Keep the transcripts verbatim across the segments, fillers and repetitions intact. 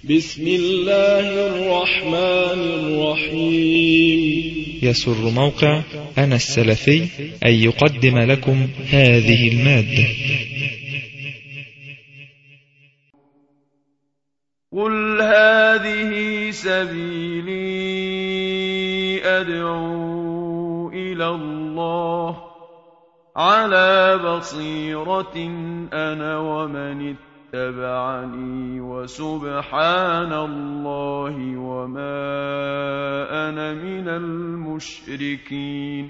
بسم الله الرحمن الرحيم. يسر موقع أنا السلفي أن يقدم لكم هذه المادة. قل هذه سبيلي أدعو إلى الله على بصيرة أنا ومن اتبعني وسبحان الله وما أنا من المشركين.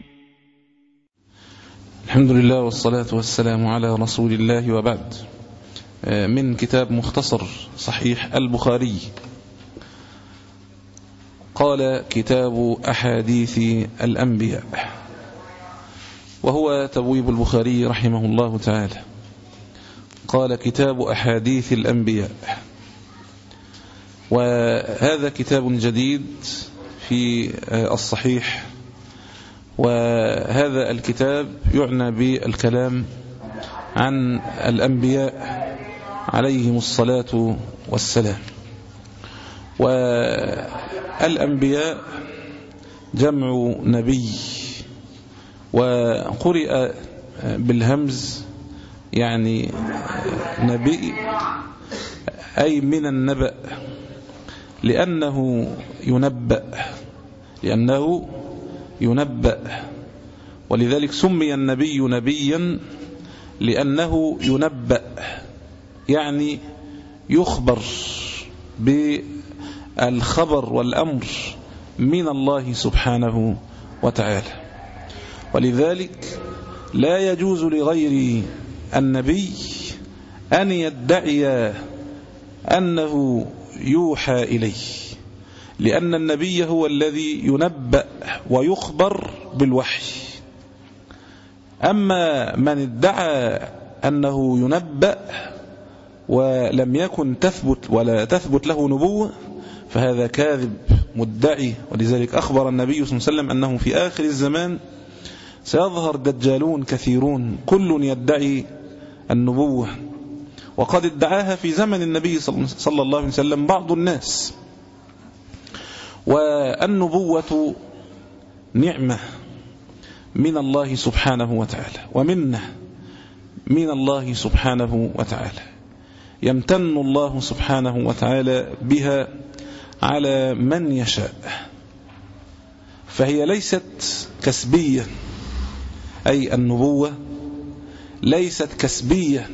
الحمد لله والصلاة والسلام على رسول الله، وبعد. من كتاب مختصر صحيح البخاري. قال كتاب أحاديث الأنبياء، وهو تبويب البخاري رحمه الله تعالى. قال كتاب أحاديث الأنبياء، وهذا كتاب جديد في الصحيح، وهذا الكتاب يعنى بالكلام عن الأنبياء عليهم الصلاة والسلام. والأنبياء جمع نبي، وقرئ بالهمز يعني نبي أي من النبأ، لأنه ينبأ لأنه ينبأ ولذلك سمي النبي نبيا لأنه ينبأ، يعني يخبر بالخبر والأمر من الله سبحانه وتعالى. ولذلك لا يجوز لغير النبي أن يدعي أنه يوحى إليه، لأن النبي هو الذي ينبأ ويخبر بالوحي. أما من ادعى أنه ينبأ ولم يكن تثبت ولا تثبت له نبوة فهذا كاذب مدعي. ولذلك أخبر النبي صلى الله عليه وسلم أنه في آخر الزمان سيظهر دجالون كثيرون كل يدعي النبوة، وقد ادعاها في زمن النبي صلى الله عليه وسلم بعض الناس. والنبوة نعمة من الله سبحانه وتعالى، ومنه من الله سبحانه وتعالى، يمتن الله سبحانه وتعالى بها على من يشاء. فهي ليست كسبية، أي النبوة ليست كسبية،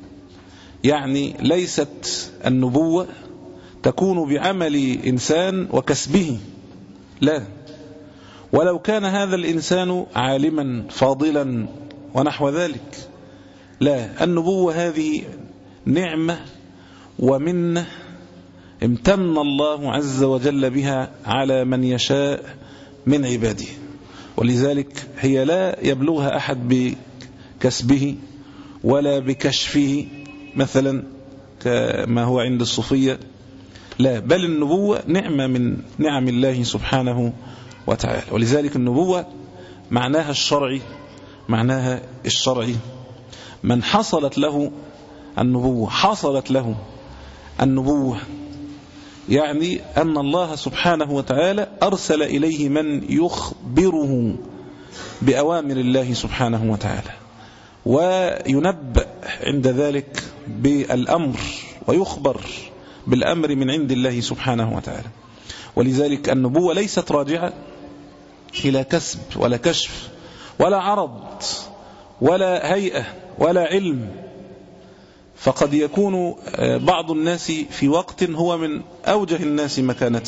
يعني ليست النبوة تكون بعمل إنسان وكسبه، لا. ولو كان هذا الإنسان عالما فاضلا ونحو ذلك، لا. النبوة هذه نعمة ومنة امتن الله عز وجل بها على من يشاء من عباده. ولذلك هي لا يبلغها أحد بكسبه ولا بكشفه مثلا كما هو عند الصوفية، لا، بل النبوة نعمة من نعم الله سبحانه وتعالى. ولذلك النبوة معناها الشرعي معناها الشرعي من حصلت له النبوة حصلت له النبوة يعني أن الله سبحانه وتعالى أرسل إليه من يخبره بأوامر الله سبحانه وتعالى، وينبأ عند ذلك بالأمر ويخبر بالأمر من عند الله سبحانه وتعالى. ولذلك النبوة ليست راجعة إلى كسب ولا كشف ولا عرض ولا هيئة ولا علم. فقد يكون بعض الناس في وقت هو من أوجه الناس مكانة،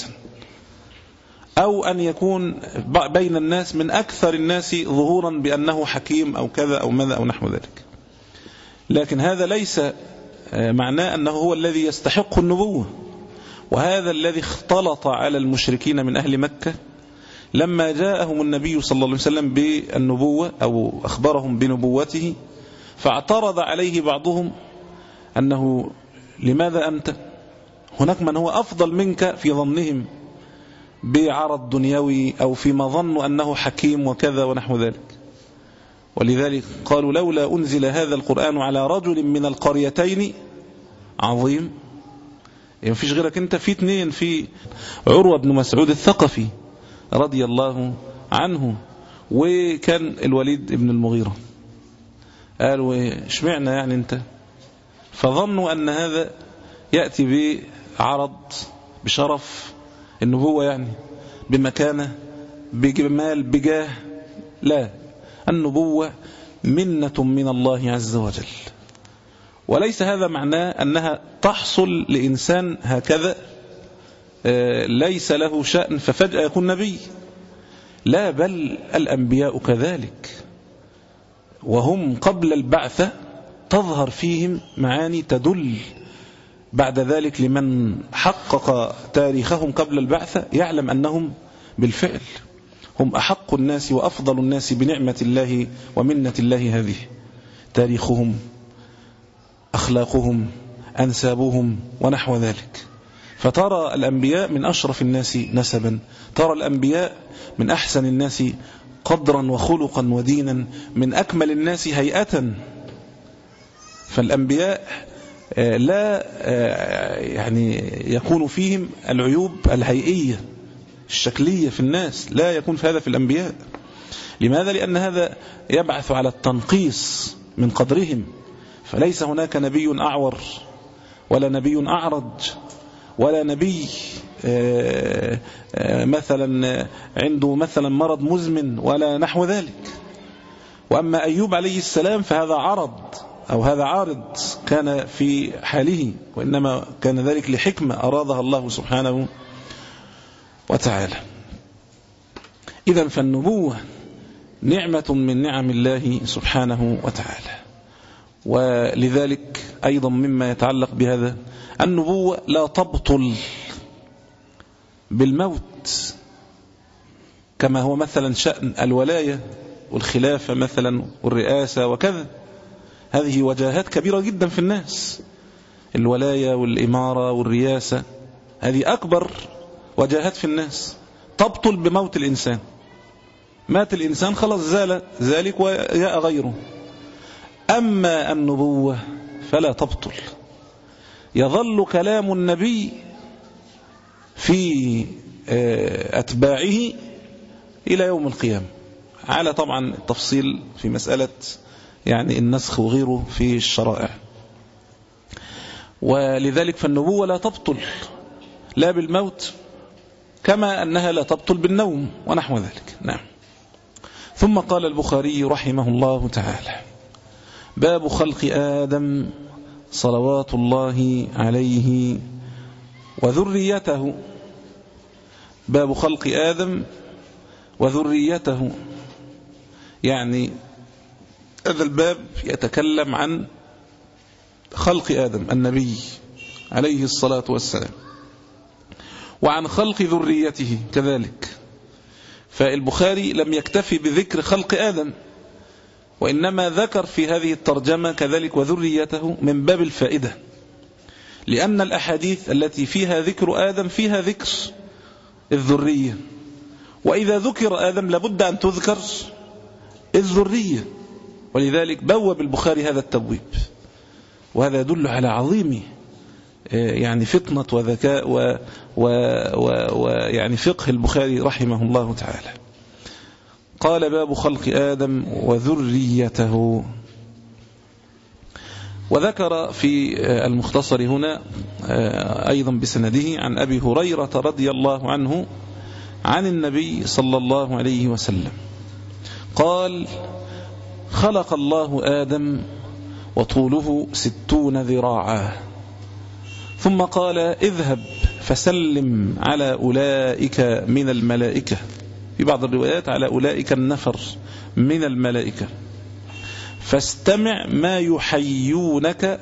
أو أن يكون بين الناس من أكثر الناس ظهورا بأنه حكيم أو كذا أو ماذا أو نحو ذلك. لكن هذا ليس معناه أنه هو الذي يستحق النبوة. وهذا الذي اختلط على المشركين من أهل مكة لما جاءهم النبي صلى الله عليه وسلم بالنبوة أو أخبرهم بنبوته، فاعترض عليه بعضهم أنه لماذا أنت؟ هناك من هو أفضل منك في ظنهم بعرض دنيوي أو فيما ظنوا أنه حكيم وكذا ونحو ذلك. ولذلك قالوا لولا أنزل هذا القرآن على رجل من القريتين عظيم، يعني مفيش غيرك أنت، في اتنين، في عروة بن مسعود الثقفي رضي الله عنه، وكان الوليد بن المغيرة. قالوا اشمعنا يعني أنت؟ فظنوا أن هذا يأتي بعرض بشرف النبوة، يعني بمكانة بجمال بجاه. لا، النبوة منة من الله عز وجل، وليس هذا معناه أنها تحصل لإنسان هكذا ليس له شأن ففجأة يكون نبي. لا، بل الأنبياء كذلك، وهم قبل البعثة تظهر فيهم معاني تدل بعد ذلك لمن حقق تاريخهم قبل البعثة يعلم أنهم بالفعل هم أحق الناس وأفضل الناس بنعمة الله ومنة الله هذه. تاريخهم، أخلاقهم، أنسابهم ونحو ذلك. فترى الأنبياء من أشرف الناس نسبا، ترى الأنبياء من أحسن الناس قدرا وخلقا ودينا، من أكمل الناس هيئة. فالأنبياء لا يعني يكون فيهم العيوب الهيئية الشكلية في الناس، لا يكون في هذا في الأنبياء. لماذا؟ لأن هذا يبعث على التنقيص من قدرهم. فليس هناك نبي أعور ولا نبي أعرج ولا نبي مثلا عنده مثلا مرض مزمن ولا نحو ذلك. وأما أيوب عليه السلام فهذا عرض أو هذا عارض كان في حاله، وإنما كان ذلك لحكمة أرادها الله سبحانه وتعالى. إذن فالنبوة نعمة من نعم الله سبحانه وتعالى. ولذلك أيضا مما يتعلق بهذا، النبوة لا تبطل بالموت كما هو مثلا شأن الولاية والخلافة مثلا والرئاسة وكذا. هذه وجاهات كبيرة جدا في الناس، الولاية والإمارة والرئاسة، هذه أكبر وجاهات في الناس، تبطل بموت الإنسان. مات الإنسان خلاص زال ذلك وجاء غيره. أما النبوة فلا تبطل، يظل كلام النبي في أتباعه إلى يوم القيامة، على طبعا التفصيل في مسألة يعني النسخ وغيره في الشرائع. ولذلك فالنبوة لا تبطل لا بالموت كما أنها لا تبطل بالنوم ونحو ذلك. نعم. ثم قال البخاري رحمه الله تعالى: باب خلق آدم صلوات الله عليه وذريته. باب خلق آدم وذريته، يعني هذا الباب يتكلم عن خلق آدم النبي عليه الصلاة والسلام، وعن خلق ذريته كذلك. فالبخاري لم يكتفي بذكر خلق آدم، وإنما ذكر في هذه الترجمة كذلك وذريته من باب الفائدة، لأن الأحاديث التي فيها ذكر آدم فيها ذكر الذرية، وإذا ذكر آدم لابد أن تذكر الذرية، ولذلك بوب البخاري هذا التبويب. وهذا يدل على عظيم يعني فطنة وذكاء ويعني فقه البخاري رحمه الله تعالى. قال: باب خلق آدم وذريته. وذكر في المختصر هنا أيضا بسنده عن أبي هريرة رضي الله عنه عن النبي صلى الله عليه وسلم قال: خلق الله آدم وطوله ستون ذراعا، ثم قال: اذهب فسلم على أولئك من الملائكة، في بعض الروايات على أولئك النفر من الملائكة، فاستمع ما يحيونك،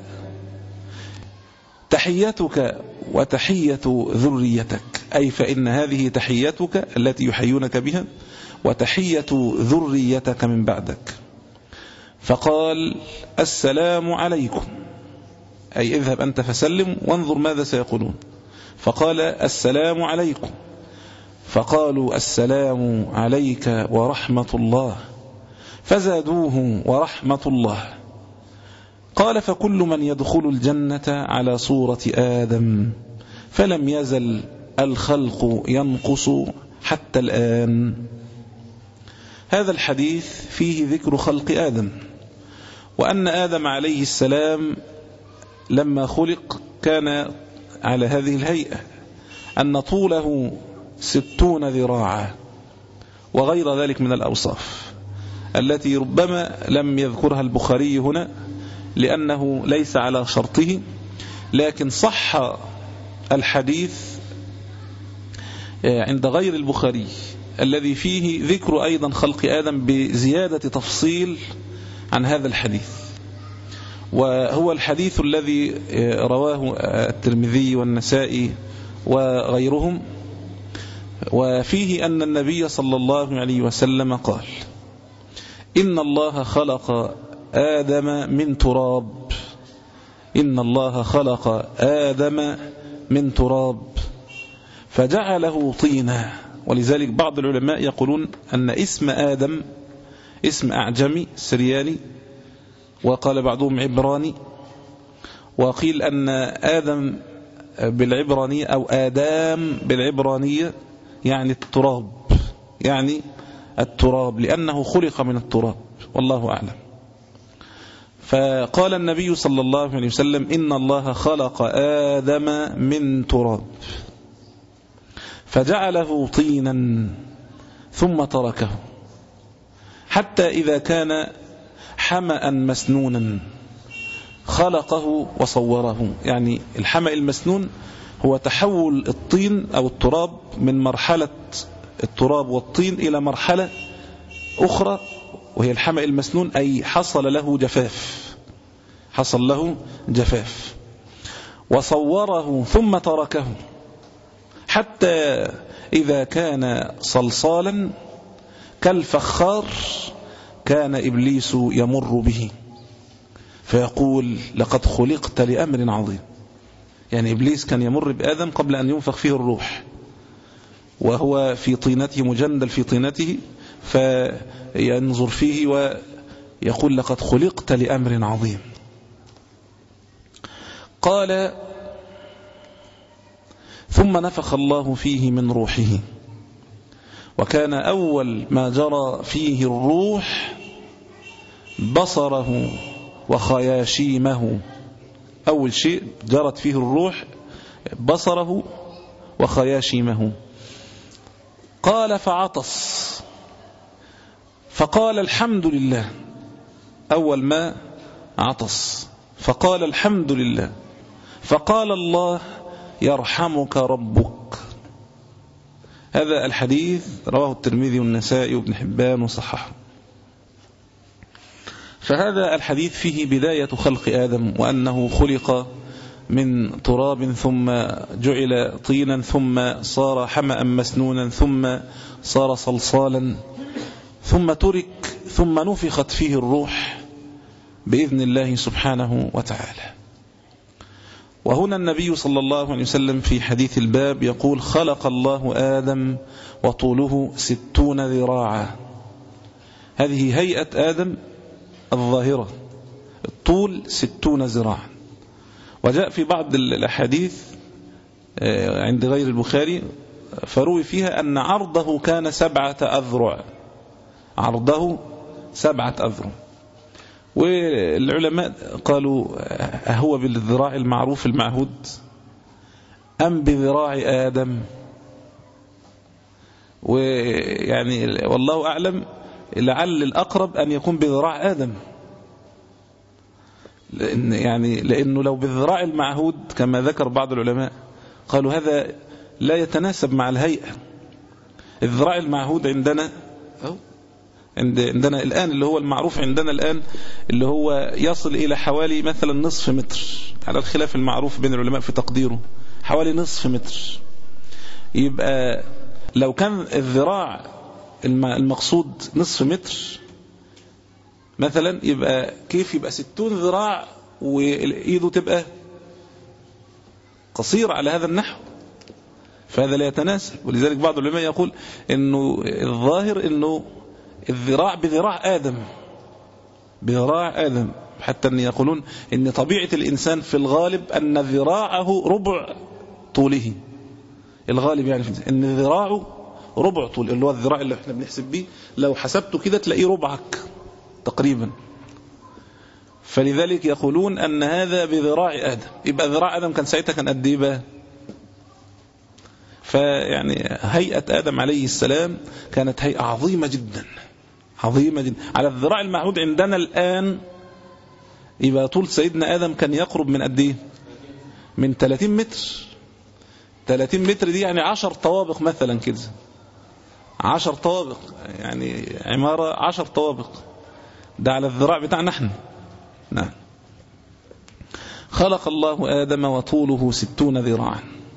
تحيتك وتحية ذريتك، أي فإن هذه تحيتك التي يحيونك بها وتحية ذريتك من بعدك. فقال: السلام عليكم، أي اذهب أنت فسلم وانظر ماذا سيقولون. فقال: السلام عليكم، فقالوا: السلام عليك ورحمة الله، فزادوه ورحمة الله. قال: فكل من يدخل الجنة على صورة آدم فلم يزل الخلق ينقص حتى الآن. هذا الحديث فيه ذكر خلق آدم، وأن آدم عليه السلام لما خلق كان على هذه الهيئة، أن طوله ستون ذراعا، وغير ذلك من الأوصاف التي ربما لم يذكرها البخاري هنا لأنه ليس على شرطه، لكن صح الحديث عند غير البخاري الذي فيه ذكر أيضا خلق آدم بزيادة تفصيل عن هذا الحديث، وهو الحديث الذي رواه الترمذي والنسائي وغيرهم، وفيه أن النبي صلى الله عليه وسلم قال: إن الله خلق آدم من تراب إن الله خلق آدم من تراب فجعله طينا. ولذلك بعض العلماء يقولون أن اسم آدم اسم أعجمي سرياني، وقال بعضهم عبراني، وقيل أن آدم بالعبرانية أو آدام بالعبرانية يعني التراب، يعني التراب لأنه خلق من التراب، والله أعلم. فقال النبي صلى الله عليه وسلم: إن الله خلق آدم من تراب فجعله طينا ثم تركه حتى إذا كان حمأ مسنونا خلقه وصوره. يعني الحمأ المسنون هو تحول الطين أو التراب من مرحلة التراب والطين إلى مرحلة أخرى وهي الحمأ المسنون، أي حصل له جفاف حصل له جفاف وصوره ثم تركه حتى إذا كان صلصالا كالفخار كان إبليس يمر به فيقول: لقد خلقت لأمر عظيم. يعني إبليس كان يمر بآدم قبل أن ينفخ فيه الروح، وهو في طينته مجندل في طينته، فينظر فيه ويقول: لقد خلقت لأمر عظيم. قال: ثم نفخ الله فيه من روحه، وكان أول ما جرى فيه الروح بصره وخياشيمه. أول شيء جرت فيه الروح بصره وخياشيمه. قال: فعطس فقال: الحمد لله. أول ما عطس فقال: الحمد لله. فقال الله: يرحمك ربك. هذا الحديث رواه الترمذي والنسائي وابن حبان وصححه. فهذا الحديث فيه بداية خلق آدم، وأنه خلق من تراب ثم جعل طينا ثم صار حمأ مسنونا ثم صار صلصالا ثم ترك ثم نفخت فيه الروح بإذن الله سبحانه وتعالى. وهنا النبي صلى الله عليه وسلم في حديث الباب يقول: خلق الله آدم وطوله ستون ذراعا. هذه هيئة آدم الظاهرة، الطول ستون ذراعا. وجاء في بعض الأحاديث عند غير البخاري فروي فيها أن عرضه كان سبعة أذرع، عرضه سبعة أذرع. والعلماء قالوا: أهو بالذراع المعروف المعهود أم بذراع آدم؟ ويعني والله أعلم، لعل الأقرب أن يكون بذراع آدم، لأن يعني لأنه لو بالذراع المعهود كما ذكر بعض العلماء قالوا هذا لا يتناسب مع الهيئة. الذراع المعهود عندنا أو عندنا الآن اللي هو المعروف عندنا الآن اللي هو يصل إلى حوالي مثلا نصف متر، على الخلاف المعروف بين العلماء في تقديره، حوالي نصف متر. يبقى لو كان الذراع المقصود نصف متر مثلا، يبقى كيف يبقى ستون ذراع وإيده تبقى قصير على هذا النحو؟ فهذا لا يتناسب. ولذلك بعض العلماء يقول إنه الظاهر إنه الذراع بذراع آدم، بذراع آدم، حتى أن يقولون إن طبيعة الإنسان في الغالب أن ذراعه ربع طوله الغالب، يعني ان ذراعه ربع طول، اللي هو الذراع اللي احنا بنحسب بيه، لو حسبته كده تلاقيه ربعك تقريبا. فلذلك يقولون ان هذا بذراع آدم. يبقى ذراع آدم كان ساعتها كان قد ايه بقى؟ فيعني هيئة آدم عليه السلام كانت هيئة عظيمة جدا، عظيمة جدا. على الذراع المعهود عندنا الآن يبقى طول سيدنا آدم كان يقرب من قد ايه؟ من ثلاثين متر. ثلاثين متر دي يعني عشر طوابق مثلا كده، عشر طوابق، يعني عمارة عشر طوابق، ده على الذراع بتاعنا احنا. نعم. خلق الله آدم وطوله ستون ذراعا.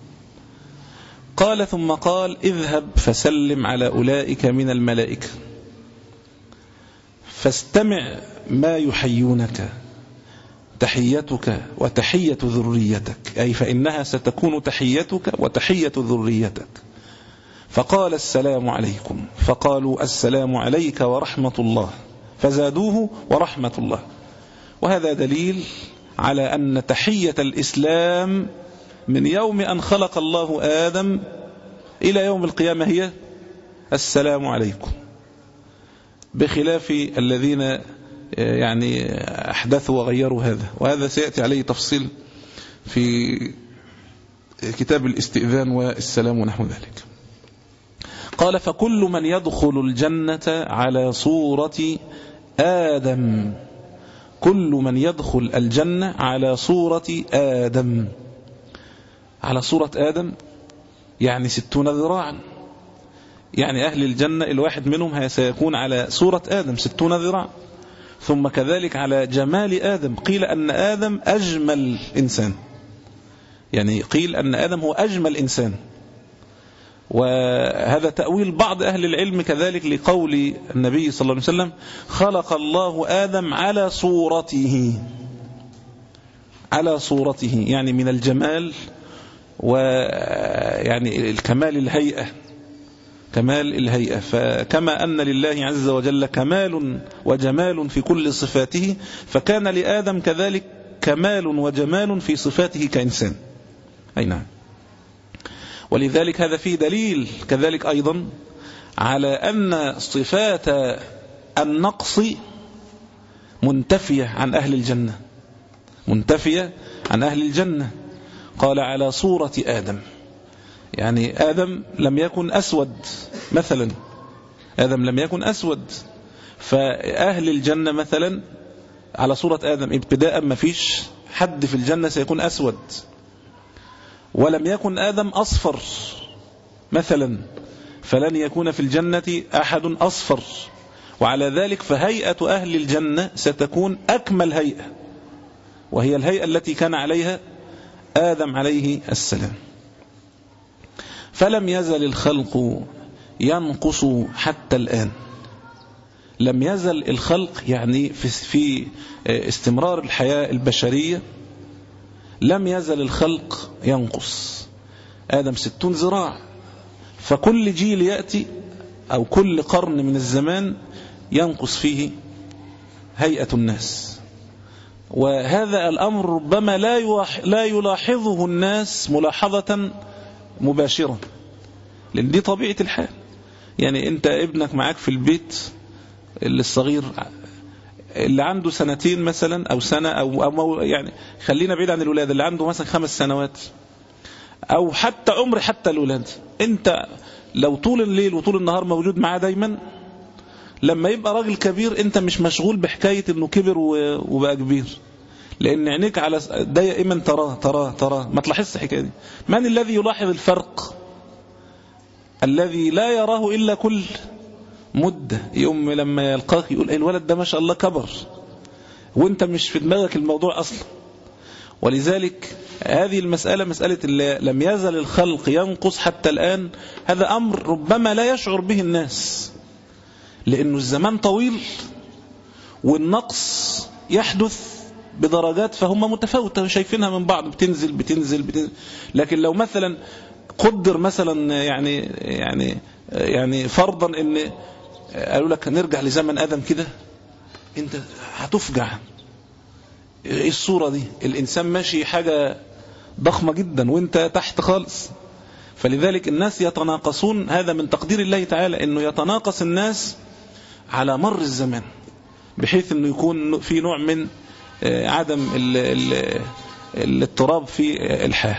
قال ثم قال اذهب فسلم على أولئك من الملائكة فاستمع ما يحيونك تحيتك وتحية ذريتك، أي فإنها ستكون تحيتك وتحية ذريتك. فقال السلام عليكم، فقالوا السلام عليك ورحمة الله، فزادوه ورحمة الله. وهذا دليل على أن تحية الإسلام من يوم أن خلق الله آدم إلى يوم القيامة هي السلام عليكم، بخلاف الذين يعني أحدثوا وغيروا هذا، وهذا سيأتي عليه تفصيل في كتاب الاستئذان والسلام ونحو ذلك. قال فكل من يدخل الجنة على صورة آدم، كل من يدخل الجنة على صورة آدم. على صورة آدم يعني ستون ذراعا، يعني أهل الجنة الواحد منهم سيكون على صورة آدم ستون ذراعا. ثم كذلك على جمال آدم، قيل أن آدم أجمل إنسان، يعني قيل أن آدم هو أجمل إنسان. وهذا تأويل بعض أهل العلم كذلك لقول النبي صلى الله عليه وسلم خلق الله آدم على صورته، على صورته يعني من الجمال ويعني الكمال الهيئة، كمال الهيئة. فكما أن لله عز وجل كمال وجمال في كل صفاته، فكان لآدم كذلك كمال وجمال في صفاته كإنسان. أي نعم. ولذلك هذا فيه دليل كذلك أيضا على أن صفات النقص منتفية عن أهل الجنة، منتفية عن أهل الجنة. قال على صورة آدم، يعني آدم لم يكن أسود مثلا، آدم لم يكن أسود، فأهل الجنة مثلا على صورة آدم ابتداء ما فيش حد في الجنة سيكون أسود. ولم يكن آدم أصفر مثلا، فلن يكون في الجنة أحد أصفر. وعلى ذلك فهيئة أهل الجنة ستكون أكمل هيئة، وهي الهيئة التي كان عليها آدم عليه السلام. فلم يزل الخلق ينقص حتى الآن. لم يزل الخلق يعني في استمرار الحياة البشرية لم يزل الخلق ينقص. آدم ستون ذراع، فكل جيل يأتي أو كل قرن من الزمان ينقص فيه هيئة الناس. وهذا الأمر ربما لا يلاحظه الناس ملاحظة مباشرة، لأن دي طبيعة الحال. يعني أنت ابنك معاك في البيت، اللي الصغير اللي عنده سنتين مثلا أو سنة أو, أو يعني خلينا بعيد عن الولاد، اللي عنده مثلا خمس سنوات أو حتى عمر حتى الولاد، أنت لو طول الليل وطول النهار موجود معاه دايما، لما يبقى راجل كبير أنت مش مشغول بحكاية أنه كبر وبقى كبير، لأن عينيك على دائما تراه تراه تراه ما تلاحظش الحكاية دي. من الذي يلاحظ الفرق؟ الذي لا يراه إلا كل مدة، يوم لما يلقاك يقول الولد ده ما شاء الله كبر، وانت مش في دماغك الموضوع أصلا. ولذلك هذه المسألة مسألة لم يزل الخلق ينقص حتى الآن، هذا أمر ربما لا يشعر به الناس، لأنه الزمان طويل والنقص يحدث بدرجات فهم متفاوتة شايفينها من بعض، بتنزل بتنزل بتنزل. لكن لو مثلا قدر مثلا يعني يعني يعني فرضا ان قالوا لك نرجع لزمن آدم كده، انت هتفجع. ايه الصورة دي؟ الانسان ماشي حاجة ضخمة جدا وانت تحت خالص. فلذلك الناس يتناقصون، هذا من تقدير الله تعالى انه يتناقص الناس على مر الزمان، بحيث انه يكون في نوع من عدم الاضطراب في الحال.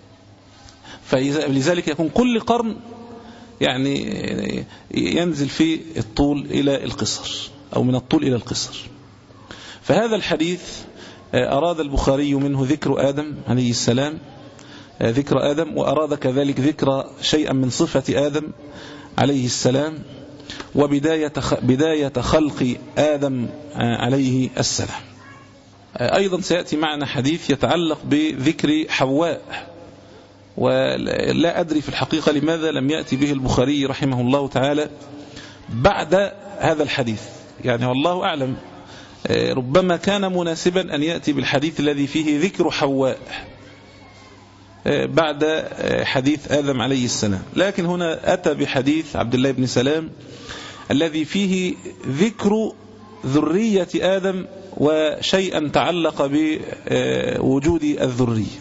فلذلك يكون كل قرن يعني ينزل في الطول إلى القصر أو من الطول إلى القصر. فهذا الحديث أراد البخاري منه ذكر آدم عليه السلام، ذكر آدم، وأراد كذلك ذكر شيئا من صفة آدم عليه السلام، وبداية بداية خلق آدم عليه السلام. أيضا سيأتي معنا حديث يتعلق بذكر حواء، ولا أدري في الحقيقة لماذا لم يأتي به البخاري رحمه الله تعالى بعد هذا الحديث، يعني والله أعلم، ربما كان مناسبا أن يأتي بالحديث الذي فيه ذكر حواء بعد حديث آدم عليه السلام، لكن هنا أتى بحديث عبد الله بن سلام الذي فيه ذكر ذرية آدم وشيئا تعلق بوجود الذرية.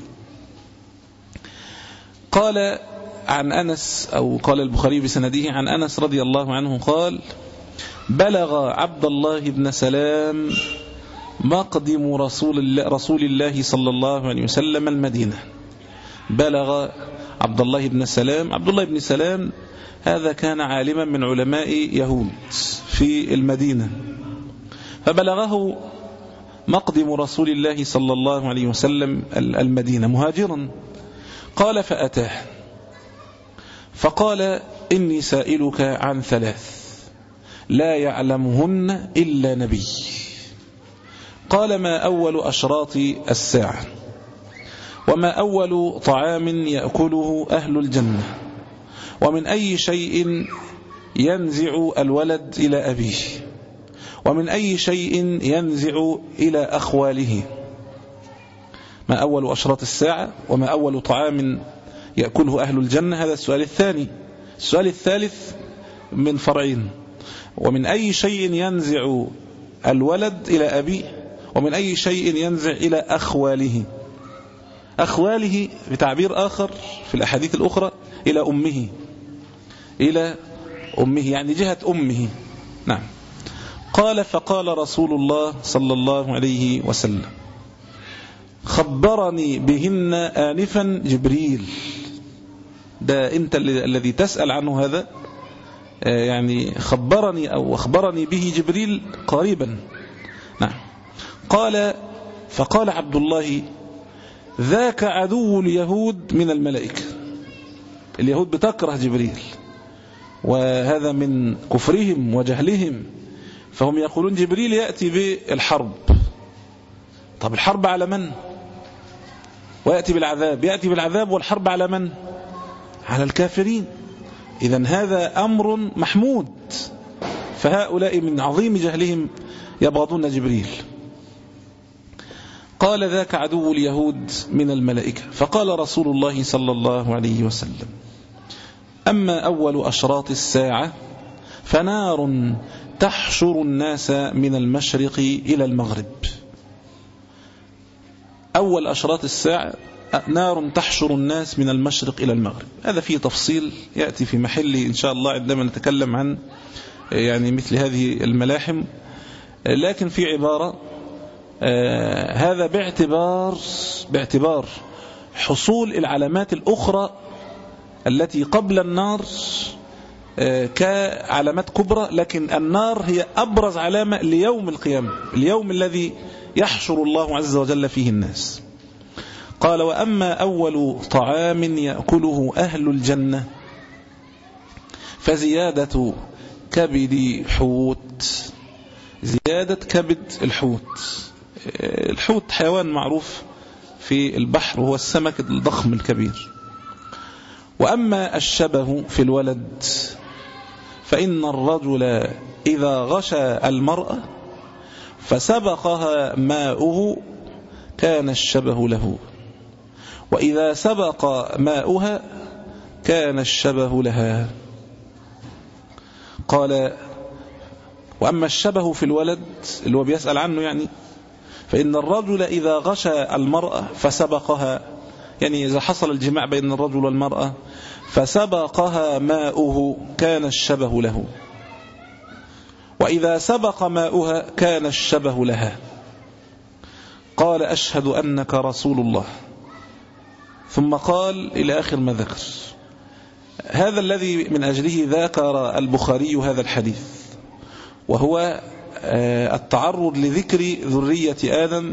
قال عن أنس، أو قال البخاري بسنده عن أنس رضي الله عنه قال: بلغ عبد الله بن سلام مقدم رسول الله, رسول الله صلى الله عليه وسلم المدينة. بلغ عبد الله بن سلام، عبد الله بن سلام هذا كان عالما من علماء يهود في المدينة، فبلغه مقدم رسول الله صلى الله عليه وسلم المدينة مهاجرا. قال فأتاه فقال: إني سائلك عن ثلاث لا يعلمهن إلا نبي. قال: ما أول أشراط الساعة؟ وما أول طعام يأكله أهل الجنة؟ ومن أي شيء ينزع الولد إلى أبيه؟ ومن أي شيء ينزع إلى أخواله؟ ما أول أشراط الساعة، وما أول طعام يأكله أهل الجنة، هذا السؤال الثاني. السؤال الثالث من فرعين: ومن أي شيء ينزع الولد إلى أبيه؟ ومن أي شيء ينزع إلى أخواله؟ أخواله بتعبير آخر في الأحاديث الأخرى إلى أمه، إلى أمه يعني جهة أمه. نعم. قال: فقال رسول الله صلى الله عليه وسلم: خبرني بهن آنفا جبريل. ده أنت الذي تسأل عنه هذا، يعني خبرني أو أخبرني به جبريل قريبا. نعم. قال: فقال عبد الله: ذاك عدو اليهود من الملائكة. اليهود بتكره جبريل، وهذا من كفرهم وجهلهم، فهم يقولون جبريل يأتي بالحرب. طب الحرب على من؟ ويأتي بالعذاب، يأتي بالعذاب والحرب على من؟ على الكافرين. إذن هذا أمر محمود، فهؤلاء من عظيم جهلهم يبغضون جبريل. قال: ذاك عدو اليهود من الملائكة. فقال رسول الله صلى الله عليه وسلم: أما أول أشراط الساعة فنار تحشر الناس من المشرق إلى المغرب. أول أشراط الساعة نار تحشر الناس من المشرق إلى المغرب. هذا فيه تفصيل يأتي في محله إن شاء الله عندما نتكلم عن يعني مثل هذه الملاحم، لكن في عبارة آه هذا باعتبار باعتبار حصول العلامات الأخرى التي قبل النار آه كعلامات كبرى، لكن النار هي أبرز علامة ليوم القيامة، اليوم الذي يحشر الله عز وجل فيه الناس. قال: وأما أول طعام يأكله أهل الجنة فزيادة كبد حوت. زيادة كبد الحوت. الحوت حيوان معروف في البحر وهو السمك الضخم الكبير. وأما الشبه في الولد فإن الرجل إذا غشى المرأة فسبقها ماؤه كان الشبه له، وإذا سبق ماؤها كان الشبه لها. قال: وأما الشبه في الولد اللي هو بيسأل عنه يعني، فإن الرجل إذا غشى المرأة فسبقها، يعني إذا حصل الجماع بين الرجل والمرأة فسبقها ماؤه كان الشبه له، وإذا سبق ماؤها كان الشبه لها. قال أشهد أنك رسول الله، ثم قال إلى آخر ما ذكر. هذا الذي من أجله ذكر البخاري هذا الحديث، وهو التعرض لذكر ذرية آدم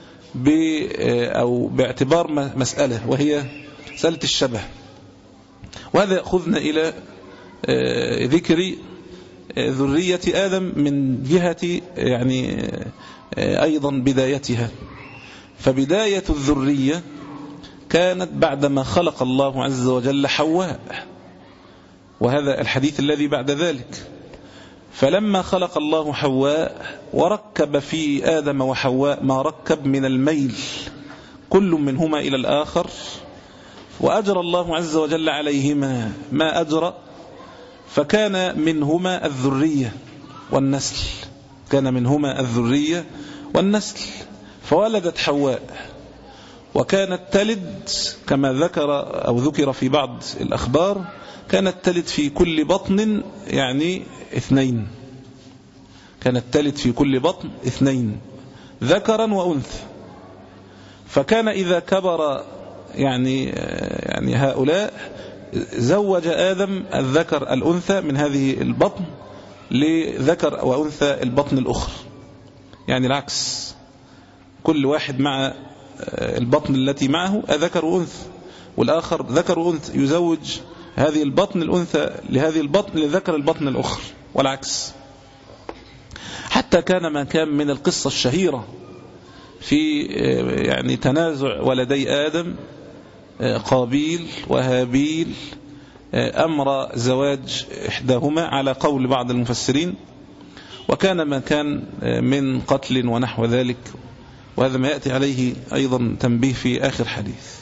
أو باعتبار مسألة، وهي مسألة الشبه. وهذا يأخذنا إلى ذكر ذرية آدم من جهة يعني أيضا بدايتها. فبداية الذرية كانت بعدما خلق الله عز وجل حواء، وهذا الحديث الذي بعد ذلك. فلما خلق الله حواء وركب في آدم وحواء ما ركب من الميل كل منهما إلى الآخر، وأجرى الله عز وجل عليهما ما أجرى، فكان منهما الذرية والنسل، كان منهما الذرية والنسل، فولدت حواء، وكانت تلد كما ذكر أو ذكر في بعض الأخبار، كانت تلد في كل بطن يعني اثنين، كانت تلد في كل بطن اثنين ذكرا وأنثى. فكان إذا كبر يعني يعني هؤلاء زوج آدم الذكر الأنثى من هذه البطن لذكر وأنثى البطن الأخرى، يعني العكس، كل واحد مع البطن التي معه ذكر وأنثى، والآخر ذكر وأنثى، يزوج هذه البطن الأنثى لهذه البطن لذكر البطن الأخرى، والعكس. حتى كان ما كان من القصة الشهيرة في يعني تنازع ولدي آدم قابيل وهابيل أمر زواج إحداهما على قول بعض المفسرين، وكان ما كان من قتل ونحو ذلك، وهذا ما يأتي عليه أيضا تنبيه في آخر حديث.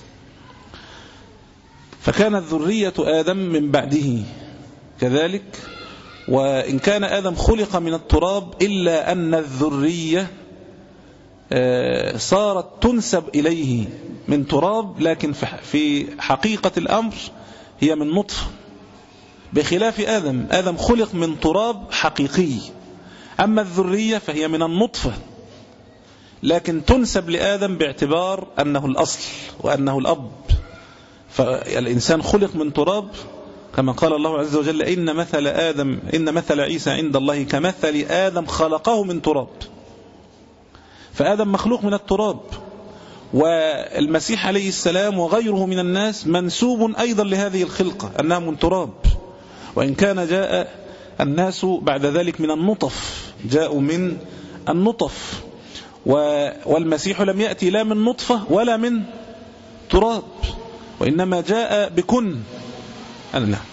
فكانت ذرية آدم من بعده كذلك، وإن كان آدم خلق من التراب إلا أن الذرية صارت تنسب إليه من تراب، لكن في حقيقة الأمر هي من نطفة، بخلاف آدم. آدم خلق من تراب حقيقي، أما الذرية فهي من النطفة، لكن تنسب لآدم باعتبار أنه الأصل وأنه الأب. فالإنسان خلق من تراب، كما قال الله عز وجل إن مثل آدم إن مثل عيسى عند الله كمثل آدم خلقه من تراب. فآدم مخلوق من التراب، والمسيح عليه السلام وغيره من الناس منسوب أيضا لهذه الخلقة أنها من تراب، وإن كان جاء الناس بعد ذلك من النطف، جاءوا من النطف، والمسيح لم يأتي لا من نطفة ولا من تراب، وإنما جاء بكن أنا لا.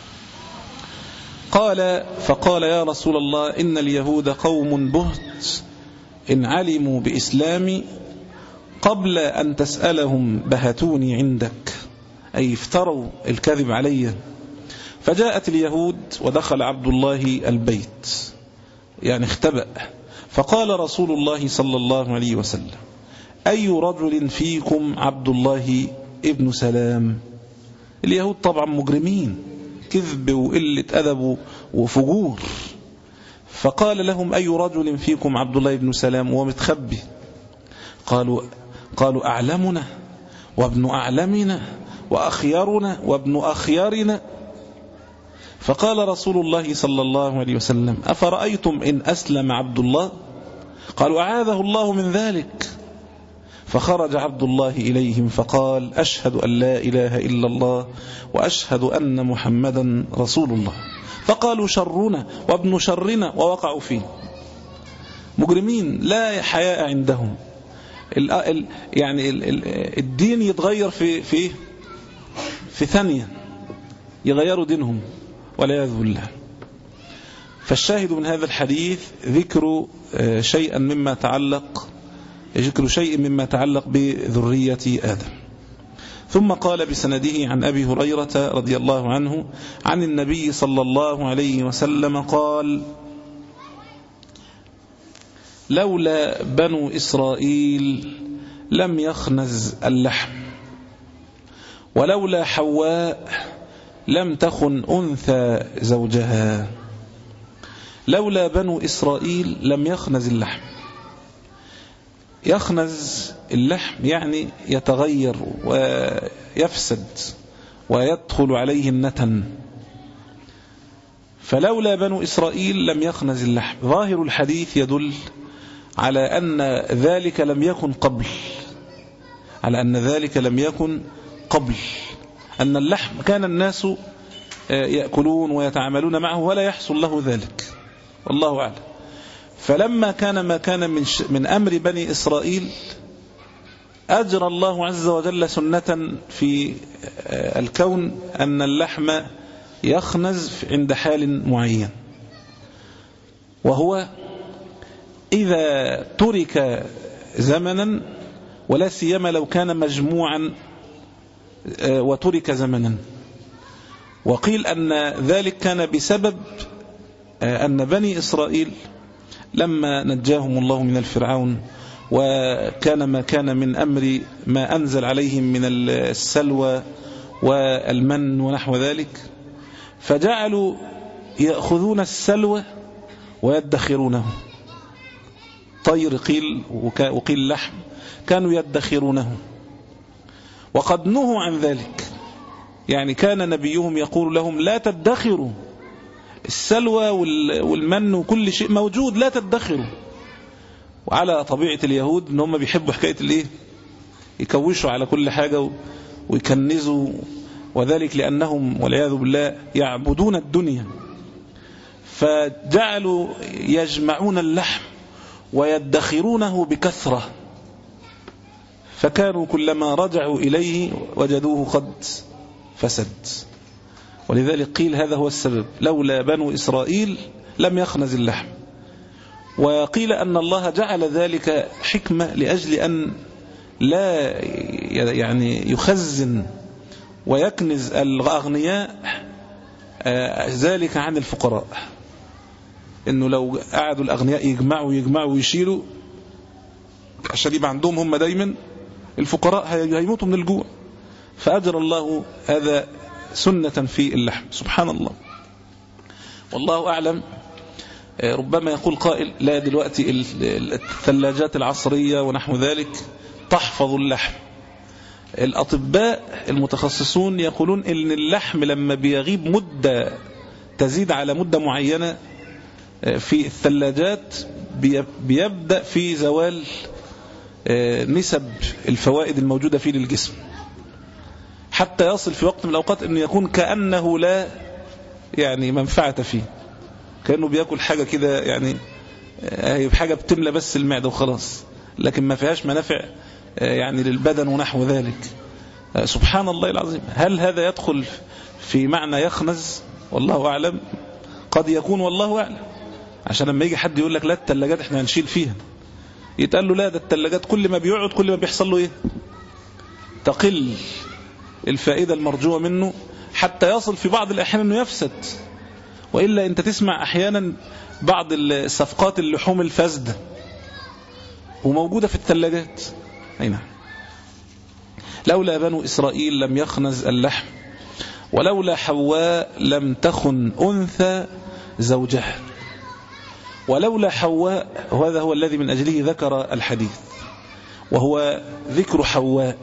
قال فقال يا رسول الله إن اليهود قوم بهت إن علموا بإسلامي قبل أن تسألهم بهتوني عندك، أي افتروا الكذب علي. فجاءت اليهود ودخل عبد الله البيت، يعني اختبأ، فقال رسول الله صلى الله عليه وسلم أي رجل فيكم عبد الله ابن سلام؟ اليهود طبعا مجرمين، كذب وقلة أدب وفجور. فقال لهم أي رجل فيكم عبد الله ابن سلام ومتخبي؟ قالوا قالوا أعلمنا وابن أعلمنا وأخيرنا وابن أخيرنا. فقال رسول الله صلى الله عليه وسلم أفرأيتم إن أسلم عبد الله؟ قالوا أعاذه الله من ذلك. فخرج عبد الله إليهم فقال أشهد أن لا إله إلا الله وأشهد أن محمدا رسول الله. فقالوا شرنا وابن شرنا ووقعوا فيه. مجرمين لا حياء عندهم، يعني الدين يتغير في في في ثانية، يغيروا دينهم والعياذ بالله. فالشاهد من هذا الحديث ذكر شيئا مما تعلق ذكر شيء مما تعلق بذرية آدم. ثم قال بسنده عن أبي هريرة رضي الله عنه عن النبي صلى الله عليه وسلم قال لولا بنو إسرائيل لم يخنز اللحم. ولولا حواء لم تخن أنثى زوجها. لولا بنو إسرائيل لم يخنز اللحم. يخنز اللحم يعني يتغير ويفسد ويدخل عليه النتن. فلولا بنو إسرائيل لم يخنز اللحم. ظاهر الحديث يدل على أن ذلك لم يكن قبل على أن ذلك لم يكن قبل أن اللحم كان الناس يأكلون ويتعاملون معه ولا يحصل له ذلك، والله أعلم. فلما كان ما كان من, من أمر بني إسرائيل أجرى الله عز وجل سنة في الكون أن اللحم يخنز عند حال معين، وهو إذا ترك زمنا، ولا سيما لو كان مجموعا وترك زمنا. وقيل أن ذلك كان بسبب أن بني إسرائيل لما نجاهم الله من الفرعون وكان ما كان من أمر ما أنزل عليهم من السلوى والمن ونحو ذلك، فجعلوا يأخذون السلوى ويدخرونه. طير قيل وقيل لحم، كانوا يدخرونه وقد نهوا عن ذلك. يعني كان نبيهم يقول لهم لا تدخروا السلوى والمن وكل شيء موجود، لا تدخروا. وعلى طبيعة اليهود ان هم بيحبوا حكاية الايه، يكوشوا على كل حاجة ويكنزوا، وذلك لأنهم والعياذ بالله يعبدون الدنيا. فجعلوا يجمعون اللحم ويدخرونه بكثرة، فكانوا كلما رجعوا إليه وجدوه قد فسد. ولذلك قيل هذا هو السبب، لولا بنو إسرائيل لم يخنز اللحم. وقيل أن الله جعل ذلك حكمة لأجل أن لا يعني يخزن ويكنز الأغنياء ذلك عن الفقراء. إنه لو قعدوا الأغنياء يجمعوا يجمعوا ويشيلوا عشان يبقى عندهم هم دايما، الفقراء هيموتوا من الجوع. فأجر الله هذا سنة في اللحم، سبحان الله. والله أعلم. ربما يقول قائل لا دلوقتي الثلاجات العصرية ونحو ذلك تحفظ اللحم. الأطباء المتخصصون يقولون إن اللحم لما بيغيب مدة تزيد على مدة معينة في الثلاجات بيبدأ في زوال نسب الفوائد الموجودة فيه للجسم، حتى يصل في وقت من الأوقات أن يكون كأنه لا يعني منفعة فيه، كأنه بيأكل حاجة كده يعني حاجة بتملى بس المعدة وخلاص، لكن ما فيهاش منافع يعني للبدن ونحو ذلك. سبحان الله العظيم. هل هذا يدخل في معنى يخنز؟ والله أعلم، قد يكون والله أعلم. عشان لما يجي حد يقول لك لا التلاجات احنا هنشيل فيها، يتقال له لا، ده التلاجات كل ما بيقعد كل ما بيحصل له ايه، تقل الفائدة المرجوة منه، حتى يصل في بعض الأحيان أنه يفسد. وإلا أنت تسمع أحيانا بعض الصفقات اللحوم الفاسدة وموجودة في الثلاجات. أي نعم. لولا بنو إسرائيل لم يخنز اللحم، ولولا حواء لم تخن أنثى زوجها. ولولا حواء، وهذا هو الذي من أجله ذكر الحديث، وهو ذكر حواء.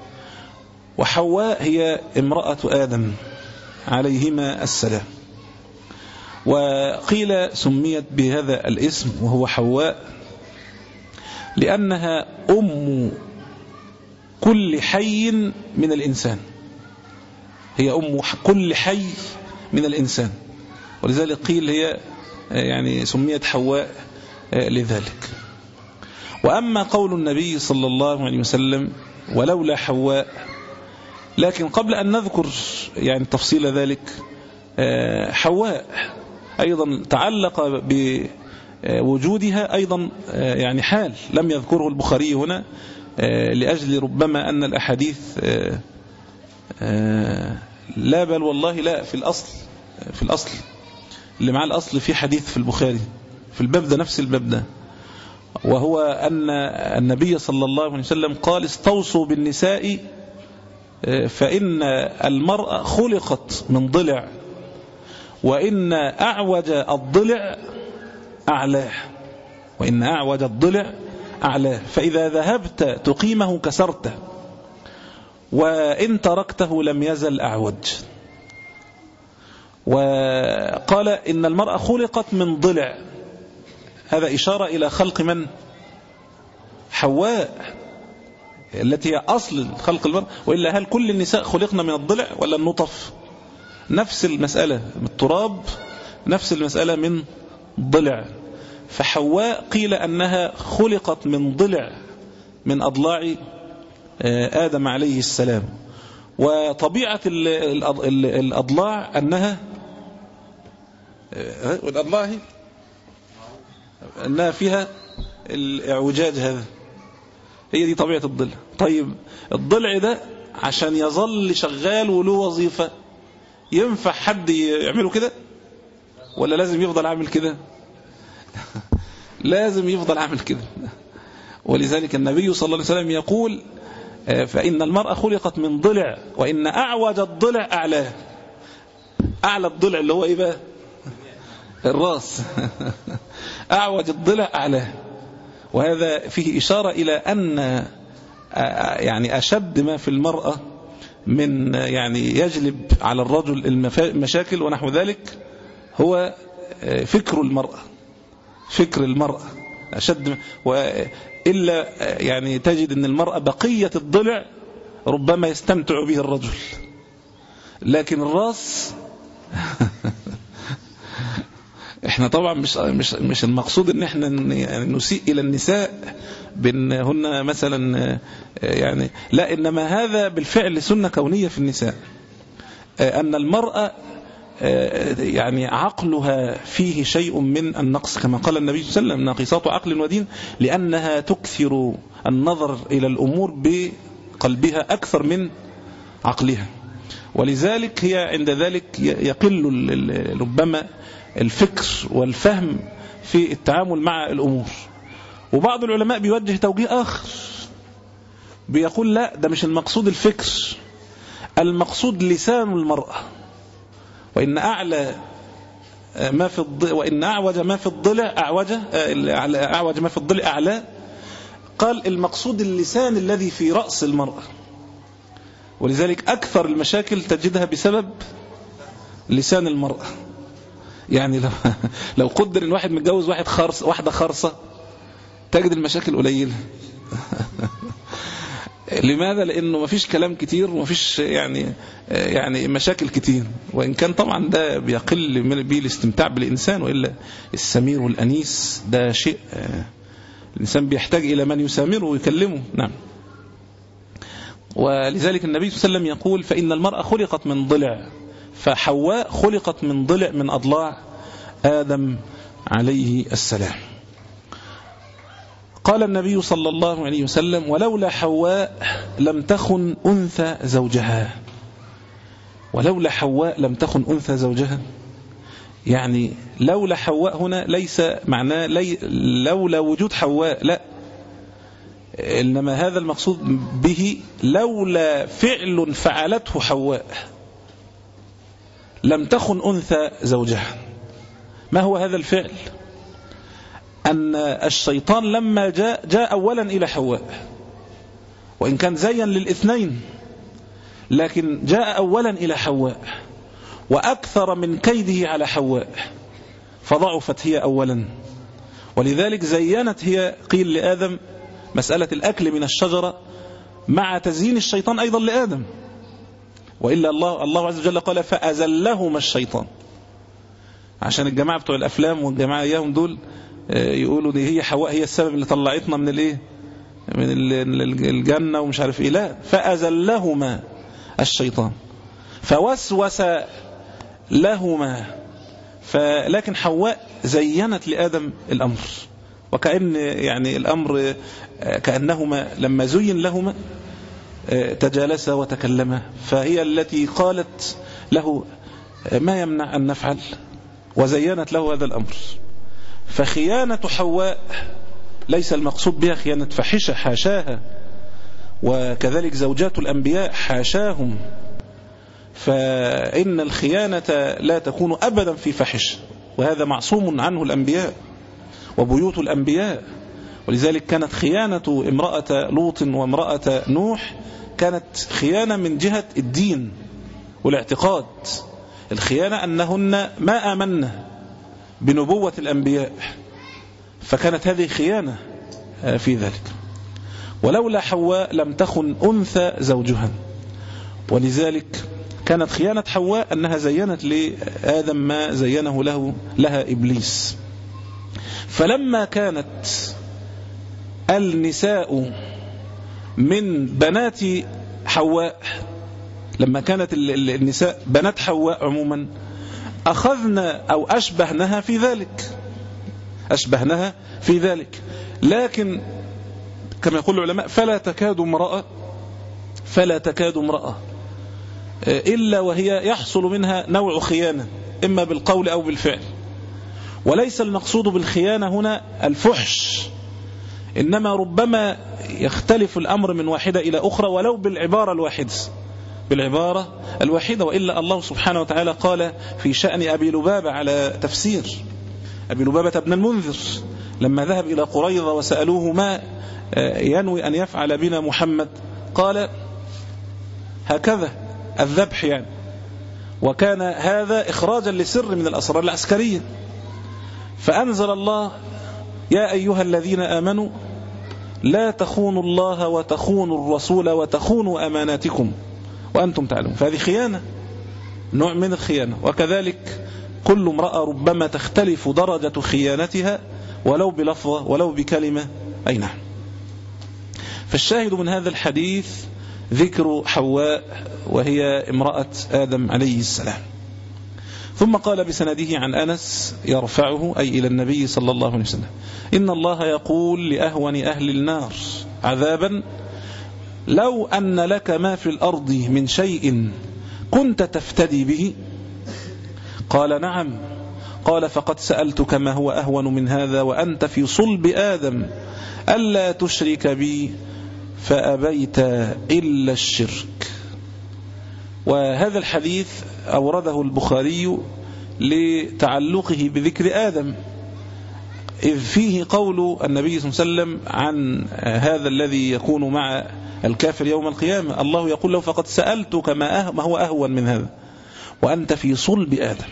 وحواء هي امرأة آدم عليهما السلام، وقيل سميت بهذا الاسم وهو حواء لأنها أم كل حي من الإنسان، هي أم كل حي من الإنسان، ولذلك قيل هي يعني سميت حواء لذلك. وأما قول النبي صلى الله عليه وسلم ولولا حواء، لكن قبل أن نذكر يعني تفصيل ذلك، حواء أيضا تعلق بوجودها أيضا يعني حال لم يذكره البخاري هنا، لأجل ربما أن الأحاديث لا بل والله لا في الأصل في الأصل اللي مع الأصل في حديث في البخاري في الباب ده، نفس الباب ده، وهو أن النبي صلى الله عليه وسلم قال استوصوا بالنساء فإن المرأة خلقت من ضلع، وإن أعوج الضلع أعلاه، وإن أعوج الضلع أعلاه، فإذا ذهبت تقيمه كسرته، وإن تركته لم يزل أعوج. وقال إن المرأة خلقت من ضلع، هذا إشارة إلى خلق من؟ حواء التي هي أصل خلق المرأة. وإلا هل كل النساء خلقنا من الضلع ولا النطف؟ نفس المسألة من التراب، نفس المسألة من ضلع. فحواء قيل أنها خلقت من ضلع من أضلاع آدم عليه السلام. وطبيعة الأضلاع أنها والأضلاع هي أنها فيها الإعوجاج، هذا هي دي طبيعة الضلع. طيب الضلع ده عشان يظل شغال وله وظيفة، ينفع حد يعمله كده ولا لازم يفضل عامل كده؟ لازم يفضل عامل كده. ولذلك النبي صلى الله عليه وسلم يقول فإن المرأة خلقت من ضلع، وإن أعوج الضلع أعلاه. أعلى الضلع اللي هو إيه بقى؟ الرأس. أعوج الضلع أعلاه. وهذا فيه إشارة إلى أن يعني أشد ما في المرأة من يعني يجلب على الرجل المشاكل ونحو ذلك هو فكر المرأة. فكر المرأة أشد، وإلا يعني تجد أن المرأة بقية الضلع ربما يستمتع به الرجل، لكن الرأس احنا طبعا مش مش مش المقصود ان احنا نسيء الى النساء بانهن مثلا يعني، لا، انما هذا بالفعل سنة كونية في النساء، ان المرأة يعني عقلها فيه شيء من النقص، كما قال النبي صلى الله عليه وسلم ناقصات عقل ودين، لأنها تكثر النظر إلى الأمور بقلبها أكثر من عقلها. ولذلك هي عند ذلك يقل ربما الفكر والفهم في التعامل مع الأمور. وبعض العلماء بيوجه توجيه آخر، بيقول لا، ده مش المقصود الفكر، المقصود لسان المرأة. وإن أعلى ما في الضلع، وإن أعوج ما في الضلع أعوج أعوج ما في الضلع أعلى. قال المقصود اللسان الذي في رأس المرأة. ولذلك أكثر المشاكل تجدها بسبب لسان المرأة. يعني لو لو قدر ان واحد متجوز واحد خرص واحدة خرصة تجد المشاكل قليلة. لماذا؟ لأنه ما فيش كلام كتير وما فيش يعني يعني مشاكل كتير، وإن كان طبعا ده بيقل من بيه الاستمتاع بالإنسان، وإلا السمير والأنيس ده شيء الإنسان بيحتاج إلى من يسامره ويكلمه. نعم. ولذلك النبي صلى الله عليه وسلم يقول فإن المرأة خلقت من ضلع، فحواء خلقت من ضلع من أضلاع آدم عليه السلام. قال النبي صلى الله عليه وسلم ولولا حواء لم تخن أنثى زوجها. ولولا حواء لم تخن أنثى زوجها، يعني لولا حواء هنا ليس معناه لي لولا وجود حواء، لا، إنما هذا المقصود به لولا فعل فعلته حواء لم تخن أنثى زوجها. ما هو هذا الفعل؟ أن الشيطان لما جاء جاء أولا إلى حواء، وإن كان زيا للاثنين، لكن جاء أولا إلى حواء وأكثر من كيده على حواء، فضعفت هي أولا. ولذلك زينت هي قيل لآدم مسألة الأكل من الشجرة مع تزيين الشيطان أيضا لآدم. وإلا الله الله عز وجل قال فأزلهما الشيطان، عشان الجماعة بتوع الأفلام والجماعة إياهم دول يقولوا دي هي حواء هي السبب اللي طلعتنا من الايه من الجنة ومش عارف ايه. لا، فأزلهما الشيطان فوسوس لهما. فلكن حواء زينت لآدم الأمر، وكأن يعني الأمر كأنهما لما زين لهما تجالسا وتكلما، فهي التي قالت له ما يمنع أن نفعل، وزينت له هذا الأمر. فخيانة حواء ليس المقصود بها خيانة فحشة، حاشاها، وكذلك زوجات الأنبياء حاشاهم، فإن الخيانة لا تكون أبدا في فحش، وهذا معصوم عنه الأنبياء وبيوت الأنبياء. ولذلك كانت خيانة امرأة لوط وامرأة نوح كانت خيانة من جهة الدين والاعتقاد. الخيانة أنهن ما آمن بنبوة الأنبياء، فكانت هذه خيانة في ذلك. ولولا حواء لم تخن أنثى زوجها، ولذلك كانت خيانة حواء أنها زينت لآدم ما زينه له لها إبليس. فلما كانت النساء من بنات حواء، لما كانت النساء بنات حواء عموما، أخذنا أو أشبهنها في ذلك أشبهنها في ذلك لكن كما يقول العلماء فلا تكاد امرأة فلا تكاد امرأة إلا وهي يحصل منها نوع خيانة، إما بالقول أو بالفعل. وليس المقصود بالخيانة هنا الفحش، إنما ربما يختلف الأمر من واحدة إلى أخرى ولو بالعبارة الواحدة بالعبارة الواحدة وإلا الله سبحانه وتعالى قال في شأن أبي لبابة على تفسير أبي لبابة ابن المنذر لما ذهب إلى قريظة وسألوه ما ينوي أن يفعل بنا محمد، قال هكذا الذبح يعني، وكان هذا إخراجا لسر من الأسرار العسكرية. فأنزل الله يا أيها الذين آمنوا لا تخونوا الله وتخونوا الرسول وتخونوا أماناتكم وأنتم تعلمون. فهذه خيانة، نوع من الخيانة. وكذلك كل امرأة ربما تختلف درجة خيانتها ولو بلفظة ولو بكلمة. أي نعم. فالشاهد من هذا الحديث ذكر حواء وهي امرأة آدم عليه السلام. ثم قال بسنده عن أنس يرفعه أي إلى النبي صلى الله عليه وسلم: إن الله يقول لأهون أهل النار عذابا لو أن لك ما في الأرض من شيء كنت تفتدي به. قال نعم. قال فقد سألتك ما هو أهون من هذا وأنت في صلب آدم ألا تشرك بي فأبيت إلا الشرك. وهذا الحديث أورده البخاري لتعلقه بذكر آدم، إذ فيه قول النبي صلى الله عليه وسلم عن هذا الذي يكون مع الكافر يوم القيامة، الله يقول له فقد سألتك ما, ما هو أهون من هذا وأنت في صلب آدم.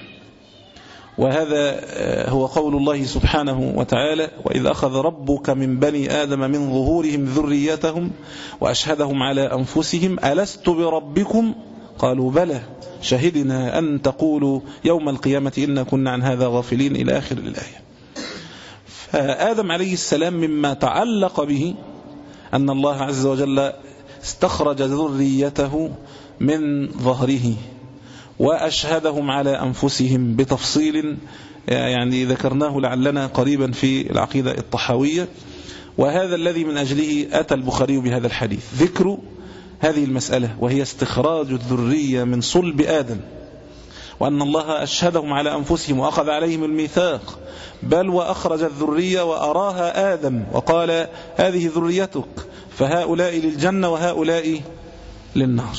وهذا هو قول الله سبحانه وتعالى: وإذ أخذ ربك من بني آدم من ظهورهم ذريتهم وأشهدهم على أنفسهم ألست بربكم قالوا بلى شهدنا أن تقولوا يوم القيامة إنا كنا عن هذا غافلين إلى آخر الآية. فآدم عليه السلام مما تعلق به أن الله عز وجل استخرج ذريته من ظهره وأشهدهم على أنفسهم بتفصيل يعني ذكرناه لعلنا قريبا في العقيدة الطحاوية. وهذا الذي من أجله أتى البخاري بهذا الحديث، ذكر هذه المسألة وهي استخراج الذرية من صلب آدم، وأن الله أشهدهم على أنفسهم وأخذ عليهم الميثاق، بل وأخرج الذرية وأراها آدم وقال هذه ذريتك فهؤلاء للجنة وهؤلاء للنار.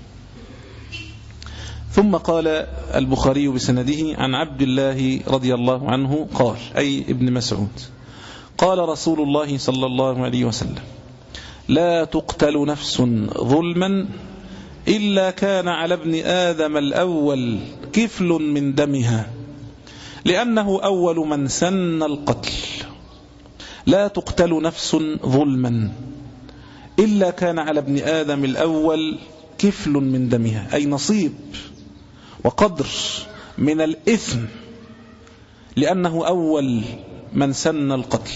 ثم قال البخاري بسنده عن عبد الله رضي الله عنه قال أي ابن مسعود قال رسول الله صلى الله عليه وسلم: لا تقتل نفس ظلما إلا كان على ابن آدم الأول كفل من دمها لأنه أول من سن القتل. لا تقتل نفس ظلما إلا كان على ابن آدم الأول كفل من دمها، أي نصيب وقدر من الإثم لأنه أول من سن القتل.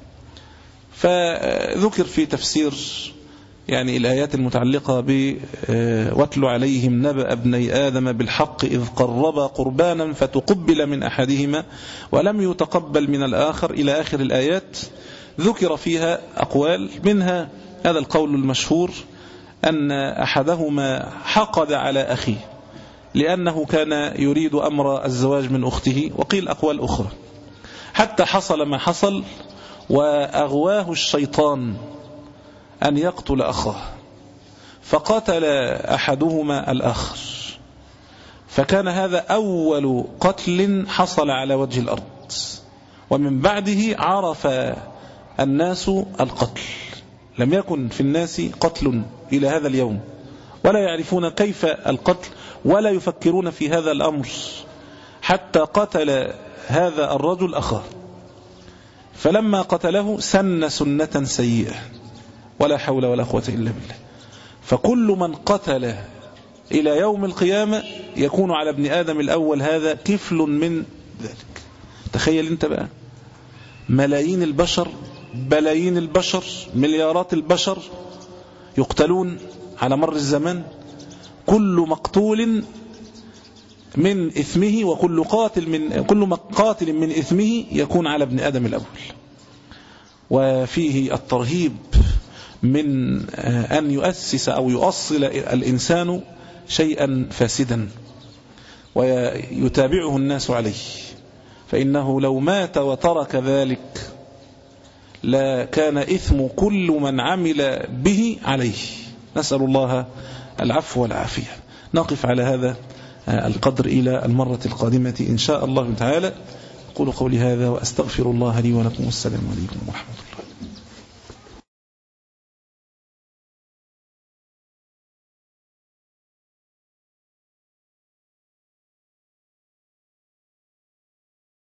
فذكر في تفسير يعني الآيات المتعلقة بواتل عليهم نبأ ابني آدم بالحق إذ قربا قربانا فتقبل من أحدهما ولم يتقبل من الآخر إلى آخر الآيات. ذكر فيها أقوال، منها هذا القول المشهور أن أحدهما حقد على أخيه لأنه كان يريد أمر الزواج من أخته، وقيل أقوال أخرى، حتى حصل ما حصل وأغواه الشيطان أن يقتل أخاه فقتل أحدهما الآخر، فكان هذا أول قتل حصل على وجه الأرض، ومن بعده عرف الناس القتل. لم يكن في الناس قتل إلى هذا اليوم، ولا يعرفون كيف القتل، ولا يفكرون في هذا الأمر، حتى قتل هذا الرجل أخاه. فلما قتله سن سنة سيئة، ولا حول ولا قوة إلا بالله. فكل من قتل إلى يوم القيامة يكون على ابن آدم الأول هذا كفل من ذلك. تخيل انت بقى ملايين البشر، بلايين البشر، مليارات البشر يقتلون على مر الزمان، كل مقتول من إثمه وكل قاتل من كل قاتل من إثمه يكون على ابن آدم الأول. وفيه الترهيب من أن يؤسس أو يؤصل الإنسان شيئا فاسدا ويتابعه الناس عليه، فإنه لو مات وترك ذلك لا كان إثم كل من عمل به عليه. نسأل الله العفو والعافية. نقف على هذا القدر إلى المرة القادمة إن شاء الله تعالى. أقول قولي هذا وأستغفر الله لي ولكم، والسلام عليكم ورحمة الله.